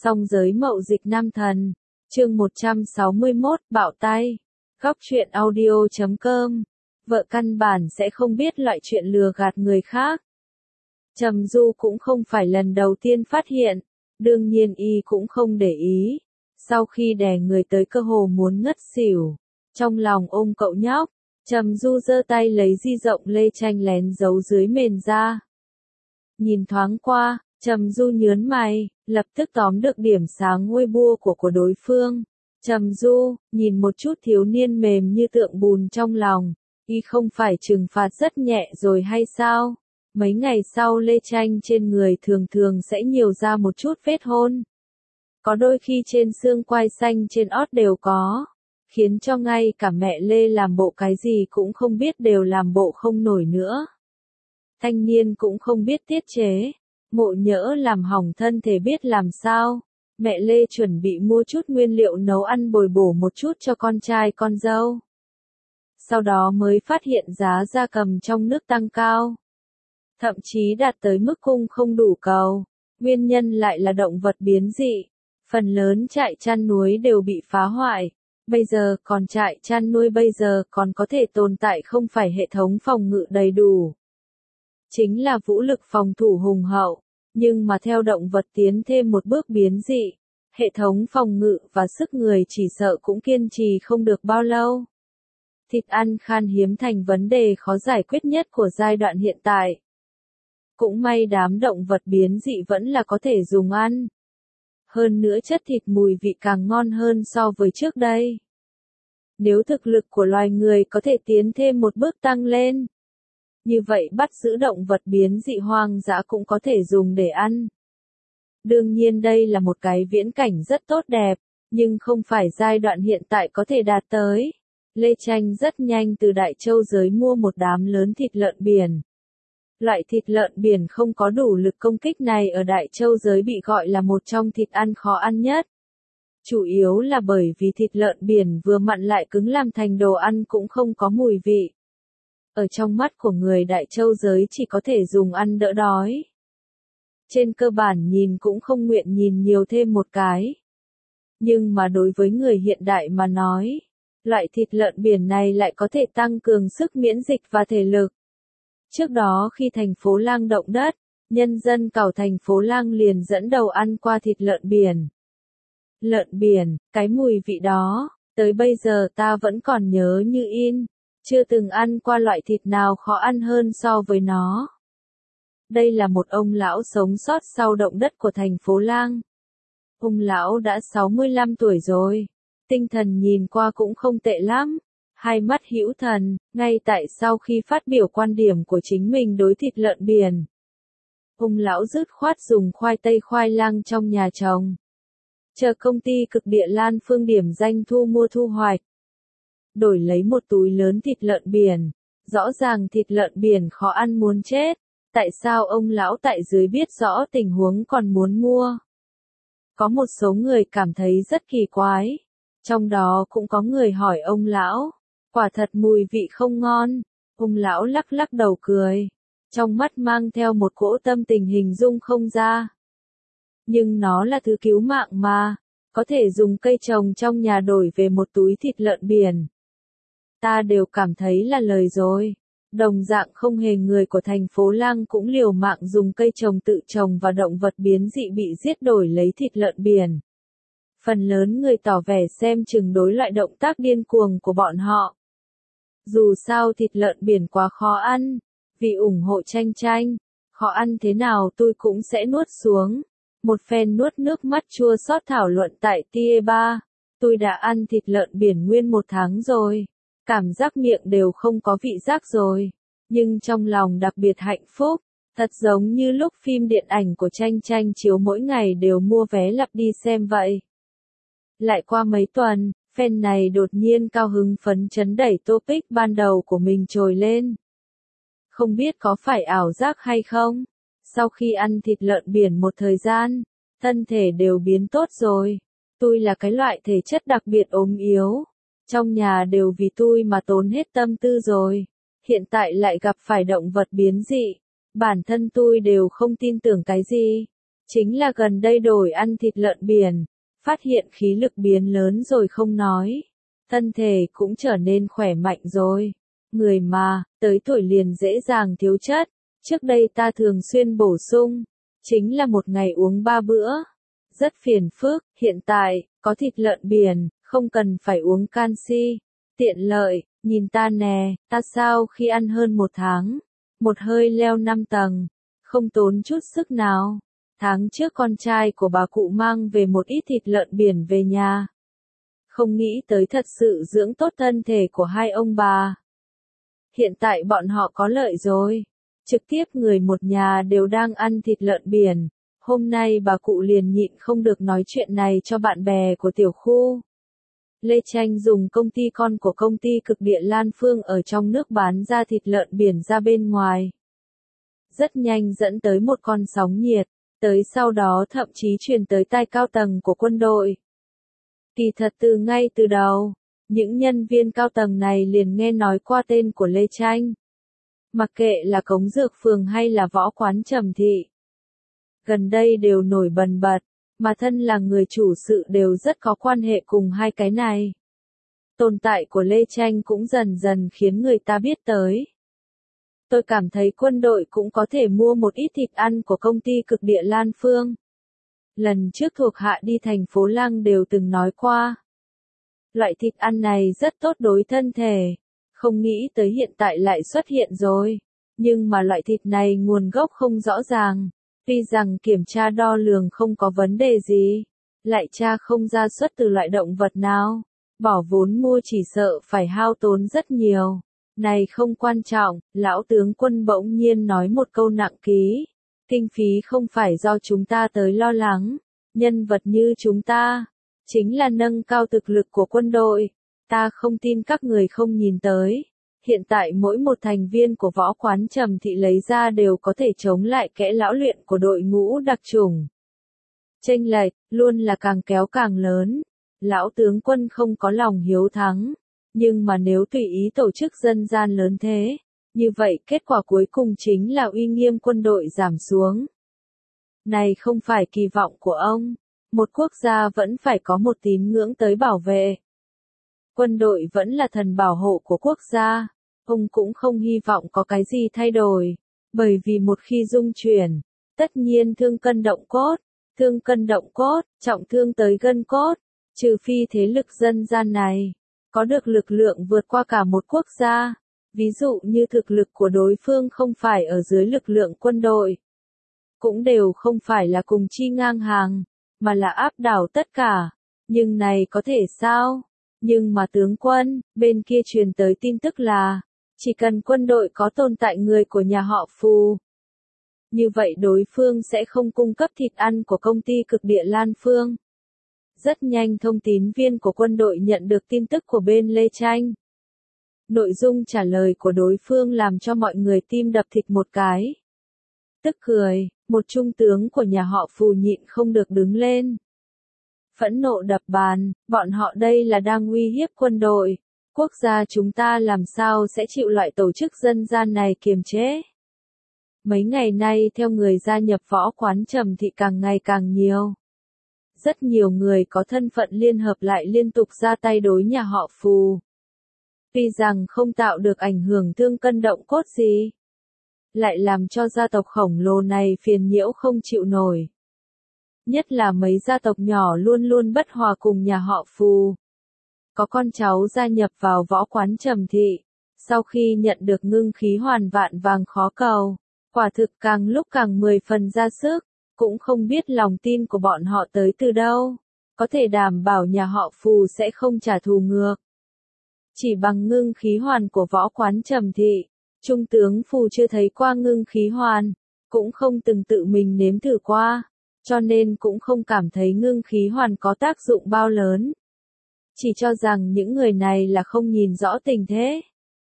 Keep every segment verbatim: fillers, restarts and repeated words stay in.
Song giới mậu dịch nam thần. Chương một trăm sáu mươi mốt, bạo tay. Góc truyện audio chấm com. Vợ căn bản sẽ không biết loại chuyện lừa gạt người khác. Trầm Du cũng không phải lần đầu tiên phát hiện, đương nhiên y cũng không để ý. Sau khi đè người tới cơ hồ muốn ngất xỉu, trong lòng ôm cậu nhóc, Trầm Du giơ tay lấy di rộng Lê Tranh lén giấu dưới mền ra. Nhìn thoáng qua, Trầm Du nhớn mày, lập tức tóm được điểm sáng Weibo của của đối phương. Trầm Du, nhìn một chút thiếu niên mềm như tượng bùn trong lòng, y không phải trừng phạt rất nhẹ rồi hay sao? Mấy ngày sau Lê Tranh trên người thường thường sẽ nhiều ra một chút vết hôn. Có đôi khi trên xương quai xanh trên ót đều có, khiến cho ngay cả mẹ Lê làm bộ cái gì cũng không biết đều làm bộ không nổi nữa. Thanh niên cũng không biết tiết chế, Mộ Nhỡ làm hỏng thân thể biết làm sao. Mẹ Lê chuẩn bị mua chút nguyên liệu nấu ăn bồi bổ một chút cho con trai con dâu. Sau đó mới phát hiện giá gia cầm trong nước tăng cao, thậm chí đạt tới mức cung không đủ cầu. Nguyên nhân lại là động vật biến dị. Phần lớn trại chăn nuôi đều bị phá hoại. Bây giờ còn trại chăn nuôi bây giờ còn có thể tồn tại không phải hệ thống phòng ngự đầy đủ, chính là vũ lực phòng thủ hùng hậu. Nhưng mà theo động vật tiến thêm một bước biến dị, hệ thống phòng ngự và sức người chỉ sợ cũng kiên trì không được bao lâu. Thịt ăn khan hiếm thành vấn đề khó giải quyết nhất của giai đoạn hiện tại. Cũng may đám động vật biến dị vẫn là có thể dùng ăn. Hơn nữa chất thịt mùi vị càng ngon hơn so với trước đây. Nếu thực lực của loài người có thể tiến thêm một bước tăng lên, như vậy bắt giữ động vật biến dị hoang dã cũng có thể dùng để ăn. Đương nhiên đây là một cái viễn cảnh rất tốt đẹp, nhưng không phải giai đoạn hiện tại có thể đạt tới. Lê Tranh rất nhanh từ Đại Châu giới mua một đám lớn thịt lợn biển. Loại thịt lợn biển không có đủ lực công kích này ở Đại Châu giới bị gọi là một trong thịt ăn khó ăn nhất. Chủ yếu là bởi vì thịt lợn biển vừa mặn lại cứng làm thành đồ ăn cũng không có mùi vị. Ở trong mắt của người Đại Châu giới chỉ có thể dùng ăn đỡ đói. Trên cơ bản nhìn cũng không nguyện nhìn nhiều thêm một cái. Nhưng mà đối với người hiện đại mà nói, loại thịt lợn biển này lại có thể tăng cường sức miễn dịch và thể lực. Trước đó khi thành phố Lang động đất, nhân dân cảo thành phố Lang liền dẫn đầu ăn qua thịt lợn biển. Lợn biển, cái mùi vị đó, tới bây giờ ta vẫn còn nhớ như in, chưa từng ăn qua loại thịt nào khó ăn hơn so với nó. Đây là một ông lão sống sót sau động đất của thành phố Lang. Ông lão đã sáu mươi lăm tuổi rồi, tinh thần nhìn qua cũng không tệ lắm. Hai mắt hữu thần, ngay tại sau khi phát biểu quan điểm của chính mình đối thịt lợn biển. Ông lão dứt khoát dùng khoai tây khoai lang trong nhà trồng. Chờ công ty Cực Địa Lan Phương điểm danh thu mua thu hoạch. Đổi lấy một túi lớn thịt lợn biển. Rõ ràng thịt lợn biển khó ăn muốn chết. Tại sao ông lão tại dưới biết rõ tình huống còn muốn mua? Có một số người cảm thấy rất kỳ quái. Trong đó cũng có người hỏi ông lão. Quả thật mùi vị không ngon. Ông lão lắc lắc đầu cười. Trong mắt mang theo một cỗ tâm tình hình dung không ra. Nhưng nó là thứ cứu mạng mà. Có thể dùng cây trồng trong nhà đổi về một túi thịt lợn biển. Ta đều cảm thấy là lời rồi. Đồng dạng không hề người của thành phố Lang cũng liều mạng dùng cây trồng tự trồng và động vật biến dị bị giết đổi lấy thịt lợn biển. Phần lớn người tỏ vẻ xem chừng đối loại động tác điên cuồng của bọn họ. Dù sao thịt lợn biển quá khó ăn, vì ủng hộ Tranh Tranh, khó ăn thế nào tôi cũng sẽ nuốt xuống. Một phen nuốt nước mắt chua xót thảo luận tại Tie ba, tôi đã ăn thịt lợn biển nguyên một tháng rồi, cảm giác miệng đều không có vị giác rồi, nhưng trong lòng đặc biệt hạnh phúc, thật giống như lúc phim điện ảnh của Tranh Tranh chiếu mỗi ngày đều mua vé lặp đi xem vậy. Lại qua mấy tuần, fan này đột nhiên cao hứng phấn chấn đẩy topic ban đầu của mình trồi lên. Không biết có phải ảo giác hay không? Sau khi ăn thịt lợn biển một thời gian, thân thể đều biến tốt rồi. Tôi là cái loại thể chất đặc biệt ốm yếu. Trong nhà đều vì tôi mà tốn hết tâm tư rồi. Hiện tại lại gặp phải động vật biến dị. Bản thân tôi đều không tin tưởng cái gì. Chính là gần đây đổi ăn thịt lợn biển, phát hiện khí lực biến lớn rồi không nói. Thân thể cũng trở nên khỏe mạnh rồi. Người mà, tới tuổi liền dễ dàng thiếu chất. Trước đây ta thường xuyên bổ sung, chính là một ngày uống ba bữa. Rất phiền phức, hiện tại, có thịt lợn biển, không cần phải uống canxi. Tiện lợi, nhìn ta nè, ta sau khi ăn hơn một tháng, một hơi leo năm tầng, không tốn chút sức nào. Tháng trước con trai của bà cụ mang về một ít thịt lợn biển về nhà. Không nghĩ tới thật sự dưỡng tốt thân thể của hai ông bà. Hiện tại bọn họ có lợi rồi. Trực tiếp người một nhà đều đang ăn thịt lợn biển. Hôm nay bà cụ liền nhịn không được nói chuyện này cho bạn bè của tiểu khu. Lê Tranh dùng công ty con của công ty cực địa Lan Phương ở trong nước bán ra thịt lợn biển ra bên ngoài. Rất nhanh dẫn tới một con sóng nhiệt, tới sau đó thậm chí truyền tới tai cao tầng của quân đội. Kỳ thật từ ngay từ đầu, những nhân viên cao tầng này liền nghe nói qua tên của Lê Tranh. Mặc kệ là cống dược phường hay là võ quán Trầm Thị. Gần đây đều nổi bần bật, mà thân là người chủ sự đều rất có quan hệ cùng hai cái này. Tồn tại của Lê Tranh cũng dần dần khiến người ta biết tới. Tôi cảm thấy quân đội cũng có thể mua một ít thịt ăn của công ty cực địa Lan Phương. Lần trước thuộc hạ đi thành phố Lăng đều từng nói qua. Loại thịt ăn này rất tốt đối thân thể. Không nghĩ tới hiện tại lại xuất hiện rồi. Nhưng mà loại thịt này nguồn gốc không rõ ràng. Tuy rằng kiểm tra đo lường không có vấn đề gì. Lại tra không ra xuất từ loại động vật nào. Bỏ vốn mua chỉ sợ phải hao tốn rất nhiều. Này không quan trọng, lão tướng quân bỗng nhiên nói một câu nặng ký. Kinh phí không phải do chúng ta tới lo lắng. Nhân vật như chúng ta, chính là nâng cao thực lực của quân đội. Ta không tin các người không nhìn tới. Hiện tại mỗi một thành viên của võ quán Trầm Thị lấy ra đều có thể chống lại kẽ lão luyện của đội ngũ đặc chủng. Chênh lệch, luôn là càng kéo càng lớn. Lão tướng quân không có lòng hiếu thắng. Nhưng mà nếu tùy ý tổ chức dân gian lớn thế, như vậy kết quả cuối cùng chính là uy nghiêm quân đội giảm xuống. Này không phải kỳ vọng của ông. Một quốc gia vẫn phải có một tín ngưỡng tới bảo vệ. Quân đội vẫn là thần bảo hộ của quốc gia. Ông cũng không hy vọng có cái gì thay đổi. Bởi vì một khi dung chuyển, tất nhiên thương cân động cốt. Thương cân động cốt, trọng thương tới gân cốt. Trừ phi thế lực dân gian này có được lực lượng vượt qua cả một quốc gia. Ví dụ như thực lực của đối phương không phải ở dưới lực lượng quân đội. Cũng đều không phải là cùng chi ngang hàng, mà là áp đảo tất cả. Nhưng này có thể sao? Nhưng mà tướng quân, bên kia truyền tới tin tức là, chỉ cần quân đội có tồn tại người của nhà họ Phù. Như vậy đối phương sẽ không cung cấp thịt ăn của công ty cực địa Lan Phương. Rất nhanh thông tín viên của quân đội nhận được tin tức của bên Lê Tranh. Nội dung trả lời của đối phương làm cho mọi người tim đập thịt một cái. Tức cười, một trung tướng của nhà họ Phù nhịn không được đứng lên. Phẫn nộ đập bàn, bọn họ đây là đang uy hiếp quân đội. Quốc gia chúng ta làm sao sẽ chịu loại tổ chức dân gian này kiềm chế. Mấy ngày nay theo người gia nhập võ quán Trầm Thị càng ngày càng nhiều. Rất nhiều người có thân phận liên hợp lại liên tục ra tay đối nhà họ Phù. Tuy rằng không tạo được ảnh hưởng thương cân động cốt gì, lại làm cho gia tộc khổng lồ này phiền nhiễu không chịu nổi. Nhất là mấy gia tộc nhỏ luôn luôn bất hòa cùng nhà họ Phù. Có con cháu gia nhập vào võ quán Trầm Thị, sau khi nhận được ngưng khí hoàn vạn vàng khó cầu, quả thực càng lúc càng mười phần ra sức, cũng không biết lòng tin của bọn họ tới từ đâu, có thể đảm bảo nhà họ Phù sẽ không trả thù ngược. Chỉ bằng ngưng khí hoàn của võ quán Trầm Thị, Trung tướng Phù chưa thấy qua ngưng khí hoàn, cũng không từng tự mình nếm thử qua, cho nên cũng không cảm thấy ngưng khí hoàn có tác dụng bao lớn. Chỉ cho rằng những người này là không nhìn rõ tình thế.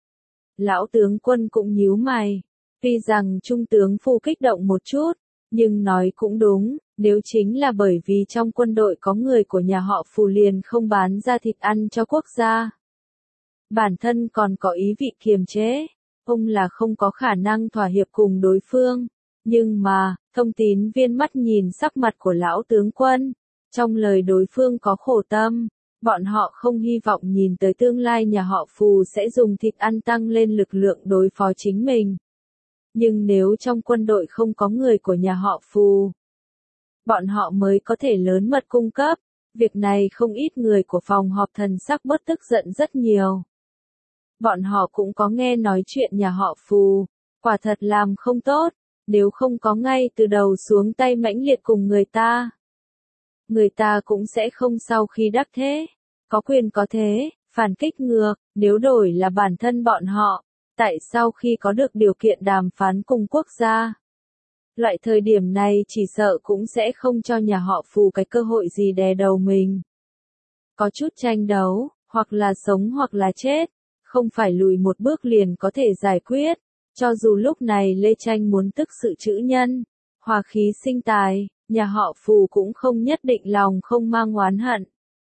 Lão tướng quân cũng nhíu mày, tuy rằng Trung tướng Phù kích động một chút, nhưng nói cũng đúng, nếu chính là bởi vì trong quân đội có người của nhà họ Phù liền không bán ra thịt ăn cho quốc gia. Bản thân còn có ý vị kiềm chế, ông là không có khả năng thỏa hiệp cùng đối phương, Nhưng mà, thông tín viên mắt nhìn sắc mặt của lão tướng quân, trong lời đối phương có khổ tâm, bọn họ không hy vọng nhìn tới tương lai nhà họ Phù sẽ dùng thịt ăn tăng lên lực lượng đối phó chính mình. Nhưng nếu trong quân đội không có người của nhà họ Phù, bọn họ mới có thể lớn mật cung cấp. Việc này không ít người của phòng họp thần sắc bớt tức giận rất nhiều. Bọn họ cũng có nghe nói chuyện nhà họ Phù, quả thật làm không tốt, nếu không có ngay từ đầu xuống tay mãnh liệt cùng người ta. Người ta cũng sẽ không sau khi đắc thế, có quyền có thế, phản kích ngược, nếu đổi là bản thân bọn họ, tại sao khi có được điều kiện đàm phán cùng quốc gia. Loại thời điểm này chỉ sợ cũng sẽ không cho nhà họ Phù cái cơ hội gì đè đầu mình. Có chút tranh đấu, hoặc là sống hoặc là chết, không phải lùi một bước liền có thể giải quyết, cho dù lúc này Lê Tranh muốn tức sự chữ nhân, hòa khí sinh tài, nhà họ Phù cũng không nhất định lòng không mang oán hận.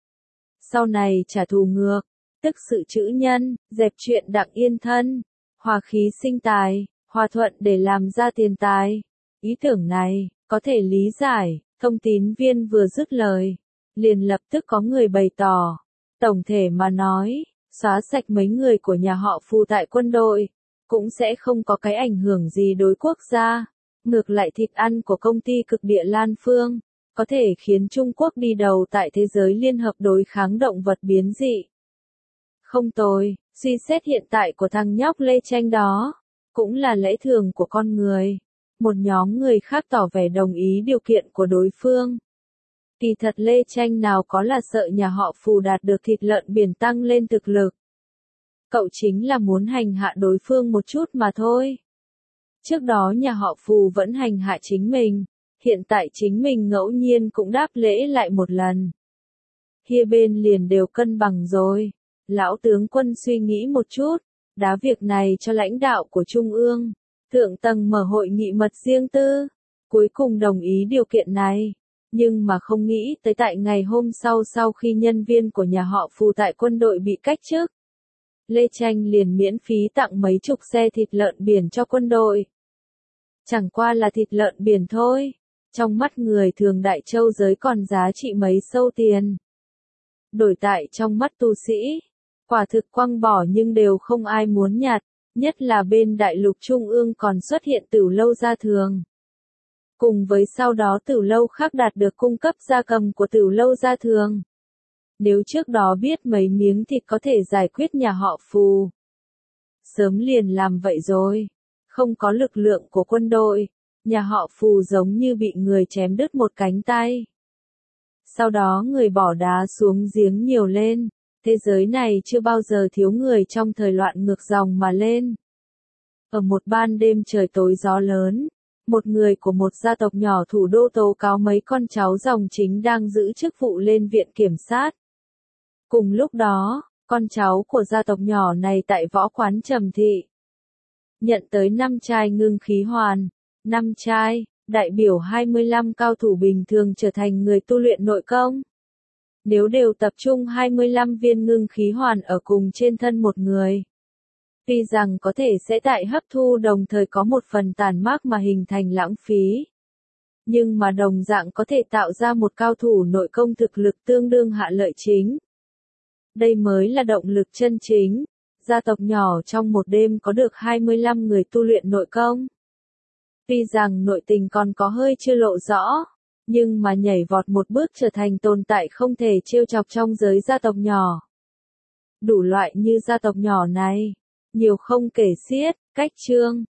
Sau này trả thù ngược, tức sự chữ nhân, dẹp chuyện đặng yên thân, hòa khí sinh tài, hòa thuận để làm ra tiền tài. Ý tưởng này, có thể lý giải, thông tín viên vừa dứt lời, liền lập tức có người bày tỏ. Tổng thể mà nói, xóa sạch mấy người của nhà họ Phù tại quân đội, cũng sẽ không có cái ảnh hưởng gì đối quốc gia. Ngược lại thịt ăn của công ty cực địa Lan Phương, có thể khiến Trung Quốc đi đầu tại thế giới liên hợp đối kháng động vật biến dị. Không tồi, suy xét hiện tại của thằng nhóc Lê Tranh đó, cũng là lẽ thường của con người. Một nhóm người khác tỏ vẻ đồng ý điều kiện của đối phương. Kỳ thật Lê Tranh nào có là sợ nhà họ Phù đạt được thịt lợn biển tăng lên thực lực. Cậu chính là muốn hành hạ đối phương một chút mà thôi. Trước đó nhà họ Phù vẫn hành hạ chính mình, hiện tại chính mình ngẫu nhiên cũng đáp lễ lại một lần. Hai bên liền đều cân bằng rồi. Lão tướng quân suy nghĩ một chút, đá việc này cho lãnh đạo của Trung ương. Thượng tầng mở hội nghị mật riêng tư, cuối cùng đồng ý điều kiện này, nhưng mà không nghĩ tới tại ngày hôm sau sau khi nhân viên của nhà họ Phù tại quân đội bị cách chức. Lê Tranh liền miễn phí tặng mấy chục xe thịt lợn biển cho quân đội. Chẳng qua là thịt lợn biển thôi, trong mắt người thường Đại Châu giới còn giá trị mấy sâu tiền. Đổi tại trong mắt tu sĩ, quả thực quăng bỏ nhưng đều không ai muốn nhặt. Nhất là bên đại lục trung ương còn xuất hiện Tửu Lâu Gia Thường. Cùng với sau đó Tửu Lâu khác đạt được cung cấp gia cầm của Tửu Lâu Gia Thường. Nếu trước đó biết mấy miếng thịt có thể giải quyết nhà họ Phù, sớm liền làm vậy rồi. Không có lực lượng của quân đội, nhà họ Phù giống như bị người chém đứt một cánh tay. Sau đó người bỏ đá xuống giếng nhiều lên. Thế giới này chưa bao giờ thiếu người trong thời loạn ngược dòng mà lên. Ở một ban đêm trời tối gió lớn, một người của một gia tộc nhỏ thủ đô tố cáo mấy con cháu dòng chính đang giữ chức vụ lên viện kiểm sát. Cùng lúc đó, con cháu của gia tộc nhỏ này tại võ quán Trầm Thị nhận tới năm chai ngưng khí hoàn. Năm chai, đại biểu hai mươi lăm cao thủ bình thường trở thành người tu luyện nội công. Nếu đều tập trung hai mươi lăm viên ngưng khí hoàn ở cùng trên thân một người, tuy rằng có thể sẽ tại hấp thu đồng thời có một phần tàn mát mà hình thành lãng phí, nhưng mà đồng dạng có thể tạo ra một cao thủ nội công thực lực tương đương hạ lợi chính. Đây mới là động lực chân chính. Gia tộc nhỏ trong một đêm có được hai mươi lăm người tu luyện nội công. Tuy rằng nội tình còn có hơi chưa lộ rõ, nhưng mà nhảy vọt một bước trở thành tồn tại không thể trêu chọc trong giới gia tộc nhỏ. Đủ loại như gia tộc nhỏ này, nhiều không kể xiết, cách chương.